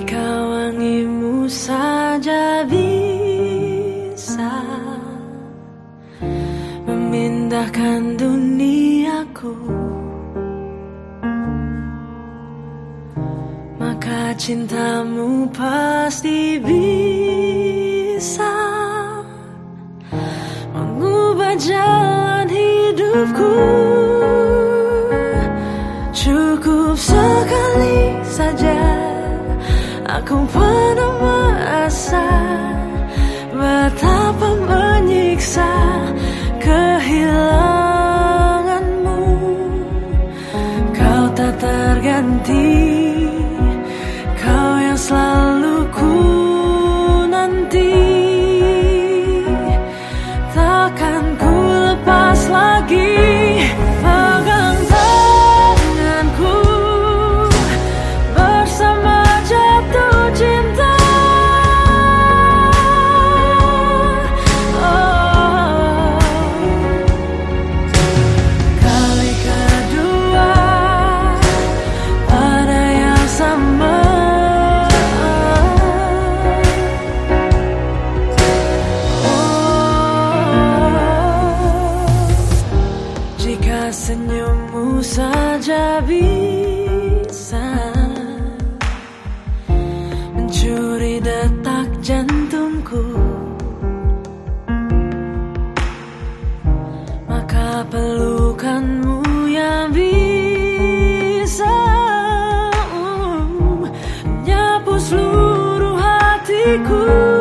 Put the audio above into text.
Jika wangimu saja bisa memindahkan duniaku, maka cintamu pasti bisa mengubah jalan hidupku. Cukup sekali saja aku pernah merasa betapa menyiksa kehilanganmu. Kau tak terganti, kau yang selalu ku nanti. Takkan ku lepas lagi. Pegang tanganku bersama jatuh cinta. Oh, kali kedua pada yang sama. Jika senyummu saja bisa mencuri detak jantungku, maka pelukanmu yang bisa menyapu seluruh hatiku.